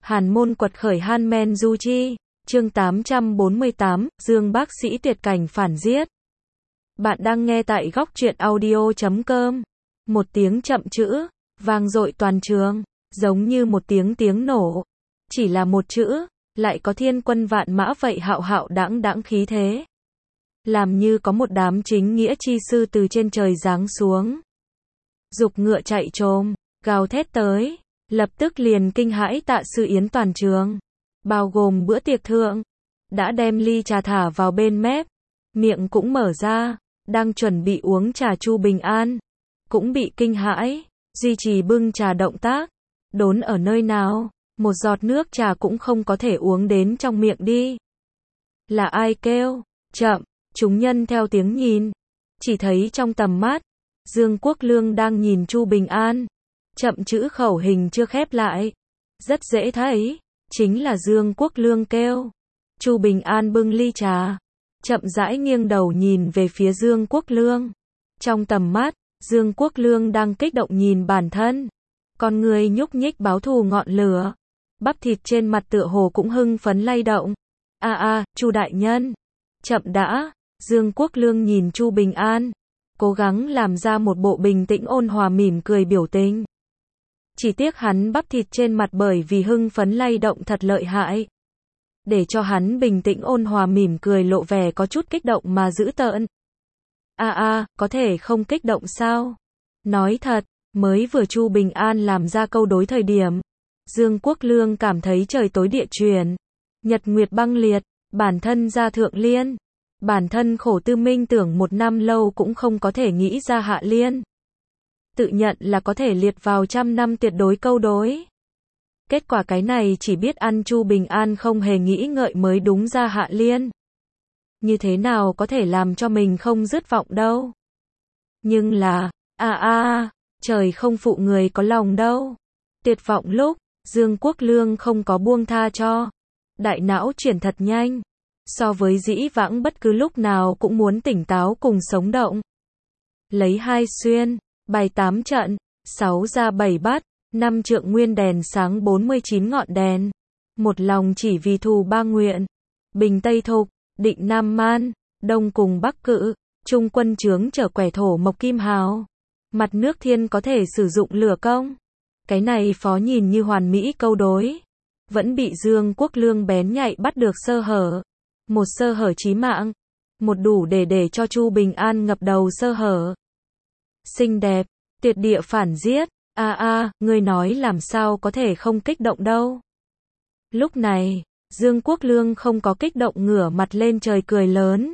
Hàn môn quật khởi Han Men Du Chi, chương 848, Dương bác sĩ tuyệt cảnh phản giết. Bạn đang nghe tại góc truyện audio.com. Một tiếng chậm chữ, vang dội toàn trường, giống như một tiếng nổ. Chỉ là một chữ, lại có thiên quân vạn mã vậy hạo hạo đãng đãng khí thế. Làm như có một đám chính nghĩa chi sư từ trên trời giáng xuống. Dục ngựa chạy trồm, gào thét tới. Lập tức liền kinh hãi tạ sự yến toàn trường, bao gồm bữa tiệc thượng, đã đem ly trà thả vào bên mép, miệng cũng mở ra, đang chuẩn bị uống trà Chu Bình An, cũng bị kinh hãi, duy trì bưng trà động tác, đốn ở nơi nào, một giọt nước trà cũng không có thể uống đến trong miệng đi. Là ai kêu? Chậm, chúng nhân theo tiếng nhìn, chỉ thấy trong tầm mắt, Dương Quốc Lương đang nhìn Chu Bình An. Chậm chữ khẩu hình chưa khép lại. Rất dễ thấy, chính là Dương Quốc Lương kêu. Chu Bình An bưng ly trà, chậm rãi nghiêng đầu nhìn về phía Dương Quốc Lương. Trong tầm mắt, Dương Quốc Lương đang kích động nhìn bản thân. Con người nhúc nhích báo thù ngọn lửa. Bắp thịt trên mặt tựa hồ cũng hưng phấn lay động. Chu đại nhân. Chậm đã, Dương Quốc Lương nhìn Chu Bình An, cố gắng làm ra một bộ bình tĩnh ôn hòa mỉm cười biểu tình. Chỉ tiếc hắn bắp thịt trên mặt bởi vì hưng phấn lay động thật lợi hại. Để cho hắn bình tĩnh ôn hòa mỉm cười lộ vẻ có chút kích động mà dữ tợn. Có thể không kích động sao? Nói thật, mới vừa Chu Bình An làm ra câu đối thời điểm, Dương Quốc Lương cảm thấy trời tối địa chuyển, nhật nguyệt băng liệt, bản thân ra thượng liên. Bản thân khổ tư minh tưởng một năm lâu cũng không có thể nghĩ ra hạ liên. Tự nhận là có thể liệt vào 100 năm tuyệt đối câu đối. Kết quả cái này chỉ biết ăn Chu Bình An không hề nghĩ ngợi mới đúng ra hạ liên. Như thế nào có thể làm cho mình không dứt vọng đâu. Nhưng là, trời không phụ người có lòng đâu. Tuyệt vọng lúc, Dương Quốc Lương không có buông tha cho. Đại não chuyển thật nhanh. So với dĩ vãng bất cứ lúc nào cũng muốn tỉnh táo cùng sống động. Lấy 2 xuyên. Bài 8 trận, 6 ra 7 bắt, 5 trượng nguyên đèn sáng 49 ngọn đèn. Một lòng chỉ vì thù 3 nguyện. Bình Tây Thục, Định Nam Man, Đông cùng Bắc Cự, Trung quân chướng trở quẻ thổ mộc kim hào. Mặt nước thiên có thể sử dụng lửa công. Cái này phó nhìn như hoàn mỹ câu đối. Vẫn bị Dương Quốc Lương bén nhạy bắt được sơ hở. Một sơ hở chí mạng. Một đủ để cho Chu Bình An ngập đầu sơ hở. Xinh đẹp, tuyệt địa phản giết, ngươi nói làm sao có thể không kích động đâu. Lúc này, Dương Quốc Lương không có kích động ngửa mặt lên trời cười lớn.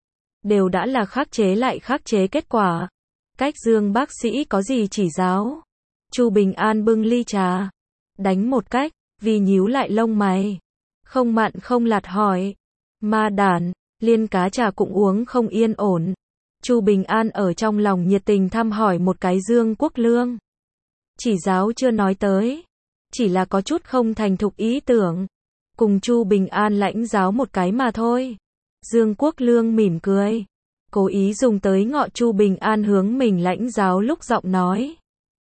Đều đã là khắc chế lại khắc chế kết quả. Cách Dương bác sĩ có gì chỉ giáo. Chu Bình An bưng ly trà, đánh một cách, vì nhíu lại lông mày. Không mặn không lạt hỏi. Ma đản, liên cá trà cũng uống không yên ổn. Chu Bình An ở trong lòng nhiệt tình thăm hỏi một cái Dương Quốc Lương. Chỉ giáo chưa nói tới. Chỉ là có chút không thành thục ý tưởng. Cùng Chu Bình An lãnh giáo một cái mà thôi. Dương Quốc Lương mỉm cười. Cố ý dùng tới ngọ Chu Bình An hướng mình lãnh giáo lúc giọng nói.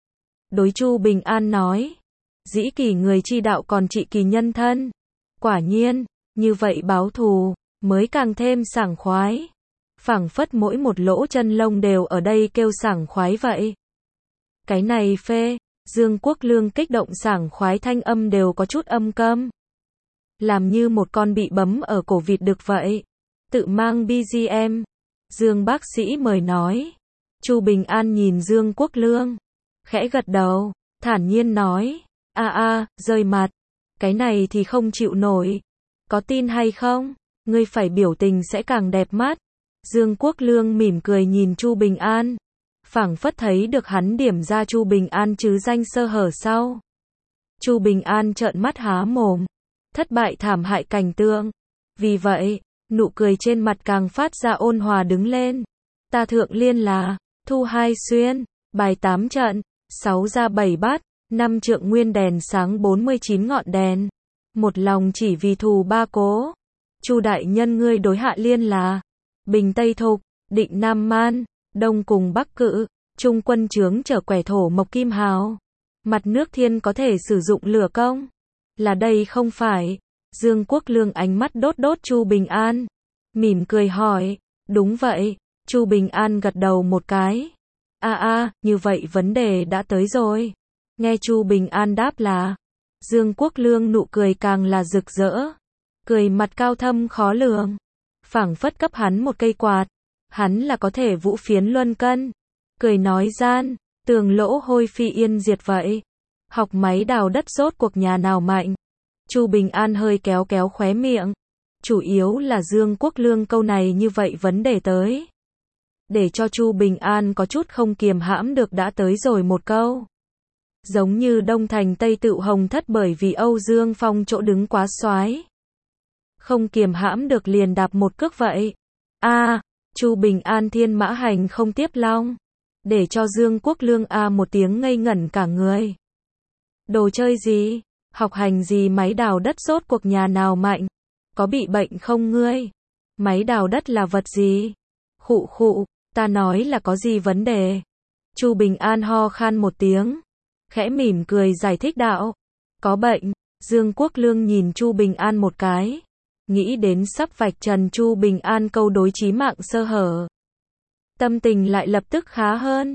Đối Chu Bình An nói. Dĩ kỳ người chi đạo còn trị kỳ nhân thân. Quả nhiên, như vậy báo thù, mới càng thêm sảng khoái. Phảng phất mỗi một lỗ chân lông đều ở đây kêu sảng khoái vậy. Cái này phê, Dương Quốc Lương kích động sảng khoái thanh âm đều có chút âm câm. Làm như một con bị bấm ở cổ vịt đực vậy. Tự mang BGM. Dương bác sĩ mời nói. Chu Bình An nhìn Dương Quốc Lương. Khẽ gật đầu, thản nhiên nói. Rơi mặt. Cái này thì không chịu nổi. Có tin hay không? Ngươi phải biểu tình sẽ càng đẹp mắt. Dương Quốc Lương mỉm cười nhìn Chu Bình An. Phảng phất thấy được hắn điểm ra Chu Bình An chứ danh sơ hở sau. Chu Bình An trợn mắt há mồm. Thất bại thảm hại cảnh tượng. Vì vậy, nụ cười trên mặt càng phát ra ôn hòa đứng lên. Ta thượng liên là, thu 2 xuyên, bài 8 trận, 6 ra 7 bắt, 5 trượng nguyên đèn sáng 49 ngọn đèn. Một lòng chỉ vì thù 3 cố. Chu đại nhân ngươi đối hạ liên là Bình Tây Thục, Định Nam Man, Đông cùng Bắc Cự, Trung quân chướng trở quẻ thổ mộc kim hào. Mặt nước thiên có thể sử dụng lửa công. Là đây không phải. Dương Quốc Lương ánh mắt đốt đốt Chu Bình An. Mỉm cười hỏi. Đúng vậy. Chu Bình An gật đầu một cái. Như vậy vấn đề đã tới rồi. Nghe Chu Bình An đáp là. Dương Quốc Lương nụ cười càng là rực rỡ. Cười mặt cao thâm khó lường. Phảng phất cấp hắn một cây quạt. Hắn là có thể vũ phiến luân cân. Cười nói gian, tường lỗ hôi phi yên diệt vậy. Học máy đào đất rốt cuộc nhà nào mạnh. Chu Bình An hơi kéo kéo khóe miệng. Chủ yếu là Dương Quốc Lương câu này như vậy vấn đề tới. Để cho Chu Bình An có chút không kiềm hãm được đã tới rồi một câu. Giống như Đông Thành Tây Tựu Hồng Thất bởi vì Âu Dương Phong chỗ đứng quá soái. Không kiềm hãm được liền đạp một cước vậy. Chu Bình An thiên mã hành không tiếp long. Để cho Dương Quốc Lương một tiếng ngây ngẩn cả người. Đồ chơi gì? Học hành gì máy đào đất rốt cuộc nhà nào mạnh? Có bị bệnh không ngươi? Máy đào đất là vật gì? Khụ khụ, ta nói là có gì vấn đề? Chu Bình An ho khan một tiếng. Khẽ mỉm cười giải thích đạo. Có bệnh. Dương Quốc Lương nhìn Chu Bình An một cái. Nghĩ đến sắp vạch trần Chu Bình An câu đối chí mạng sơ hở. Tâm tình lại lập tức khá hơn.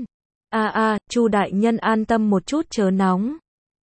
Chu đại nhân an tâm một chút chớ nóng.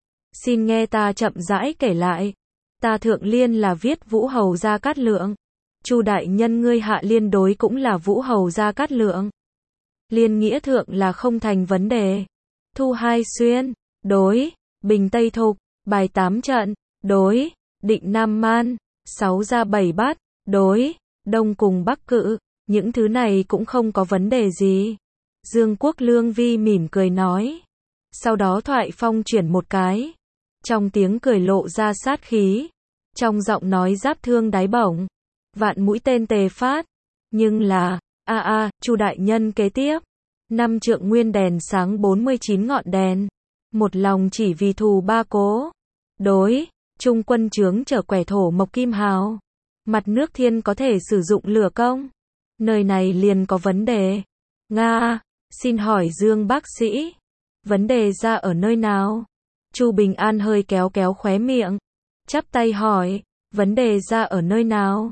Xin nghe ta chậm rãi kể lại. Ta thượng liên là viết Vũ Hầu Gia Cát Lượng. Chu đại nhân ngươi hạ liên đối cũng là Vũ Hầu Gia Cát Lượng. Liên nghĩa thượng là không thành vấn đề. Thu hai xuyên, đối, bình tây thục, bài 8 trận, đối, định nam man, 6 ra 7 bát, đối, đông cùng bắc cự, những thứ này cũng không có vấn đề gì. Dương Quốc Lương vi mỉm cười nói. Sau đó thoại phong chuyển một cái. Trong tiếng cười lộ ra sát khí. Trong giọng nói giáp thương đáy bổng. Vạn mũi tên tề phát. Nhưng là, Chu đại nhân kế tiếp. 5 trượng nguyên đèn sáng 49 ngọn đèn. Một lòng chỉ vì thù ba cố. Đối, trung quân trướng trở quẻ thổ mộc kim hào. Mặt nước thiên có thể sử dụng lửa công. Nơi này liền có vấn đề. Nga, xin hỏi Dương bác sĩ. Vấn đề ra ở nơi nào? Chu Bình An hơi kéo kéo khóe miệng. Chắp tay hỏi, vấn đề ra ở nơi nào?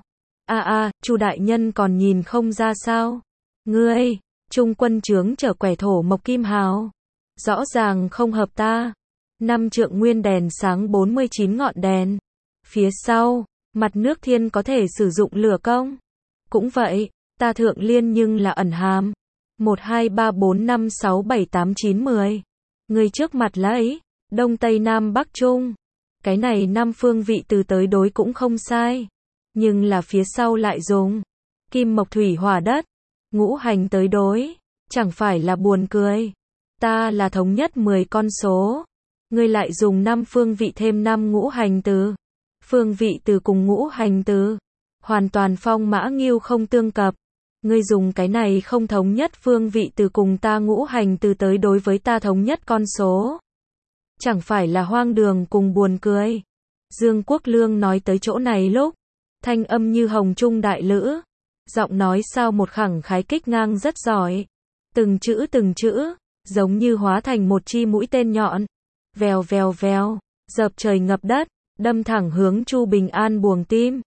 Chu đại nhân còn nhìn không ra sao? Ngươi, trung quân trướng trở quẻ thổ mộc kim hào. Rõ ràng không hợp ta. 5 trượng nguyên đèn sáng 49 ngọn đèn. Phía sau, mặt nước thiên có thể sử dụng lửa công. Cũng vậy, ta thượng liên nhưng là ẩn hàm. 1, 2, 3, 4, 5, 6, 7, 8, 9, 10. Người trước mặt lấy, Đông Tây Nam Bắc Trung. Cái này 5 phương vị từ tới đối cũng không sai. Nhưng là phía sau lại dùng kim mộc thủy hỏa đất. Ngũ hành tới đối. Chẳng phải là buồn cười. Ta là thống nhất 10 con số. Ngươi lại dùng 5 phương vị thêm 5 ngũ hành từ. Phương vị từ cùng ngũ hành từ. Hoàn toàn phong mã nghiêu không tương cập. Ngươi dùng cái này không thống nhất phương vị từ cùng ta ngũ hành từ tới đối với ta thống nhất con số. Chẳng phải là hoang đường cùng buồn cười. Dương Quốc Lương nói tới chỗ này lúc. Thanh âm như hồng trung đại lữ. Giọng nói sao một khẳng khái kích ngang rất giỏi. Từng chữ, giống như hóa thành một chi mũi tên nhọn. Vèo vèo vèo, dợp trời ngập đất, đâm thẳng hướng Chu Bình An buồng tim.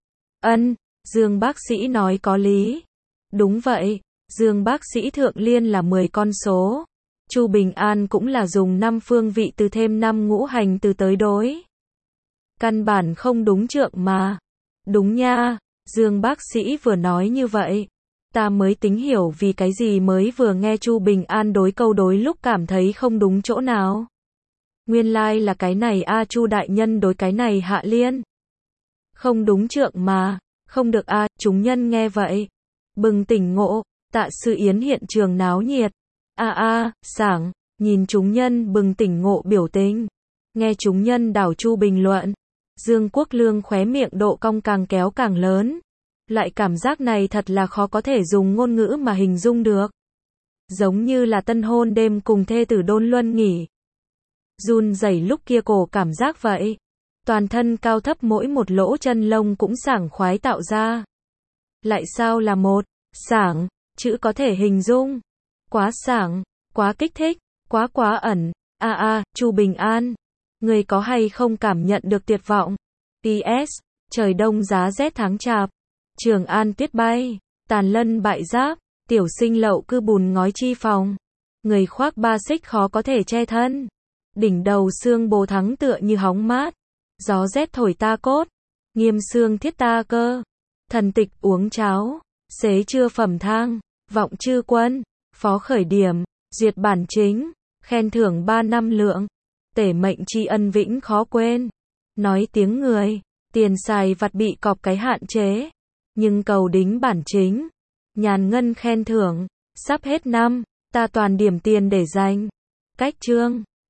Dương bác sĩ nói có lý. Đúng vậy, Dương bác sĩ thượng liên là 10 con số. Chu Bình An cũng là dùng 5 phương vị từ thêm 5 ngũ hành từ tới đối. Căn bản không đúng trượng mà. Đúng nha, Dương bác sĩ vừa nói như vậy. Ta mới tính hiểu vì cái gì mới vừa nghe Chu Bình An đối câu đối lúc cảm thấy không đúng chỗ nào. Nguyên lai là cái này Chu đại nhân đối cái này hạ liên. Không đúng trượng mà, không được chúng nhân nghe vậy. Bừng tỉnh ngộ, tạ sư yến hiện trường náo nhiệt. Sảng, nhìn chúng nhân bừng tỉnh ngộ biểu tình. Nghe chúng nhân đảo Chu bình luận. Dương Quốc Lương khóe miệng độ cong càng kéo càng lớn. Loại cảm giác này thật là khó có thể dùng ngôn ngữ mà hình dung được. Giống như là tân hôn đêm cùng thê tử đôn luân nghỉ. Run rẩy lúc kia cổ cảm giác vậy. Toàn thân cao thấp mỗi một lỗ chân lông cũng sảng khoái tạo ra. Lại sao là một, sảng, chữ có thể hình dung. Quá sảng, quá kích thích, quá ẩn. Chu Bình An. Người có hay không cảm nhận được tuyệt vọng? PS, trời đông giá rét tháng chạp. Trường An tuyết bay, tàn lân bại giáp, tiểu sinh lậu cư bùn ngói chi phòng. Người khoác ba xích khó có thể che thân. Đỉnh đầu xương bồ thắng tựa như hóng mát. Gió rét thổi ta cốt, nghiêm xương thiết ta cơ. Thần tịch uống cháo, xế trưa phẩm thang, vọng chư quân, phó khởi điểm, duyệt bản chính, khen thưởng 3 năm lượng. Tể mệnh tri ân vĩnh khó quên. Nói tiếng người, tiền xài vặt bị cọp cái hạn chế. Nhưng cầu đính bản chính, nhàn ngân khen thưởng, sắp hết năm, ta toàn điểm tiền để dành. Cách chương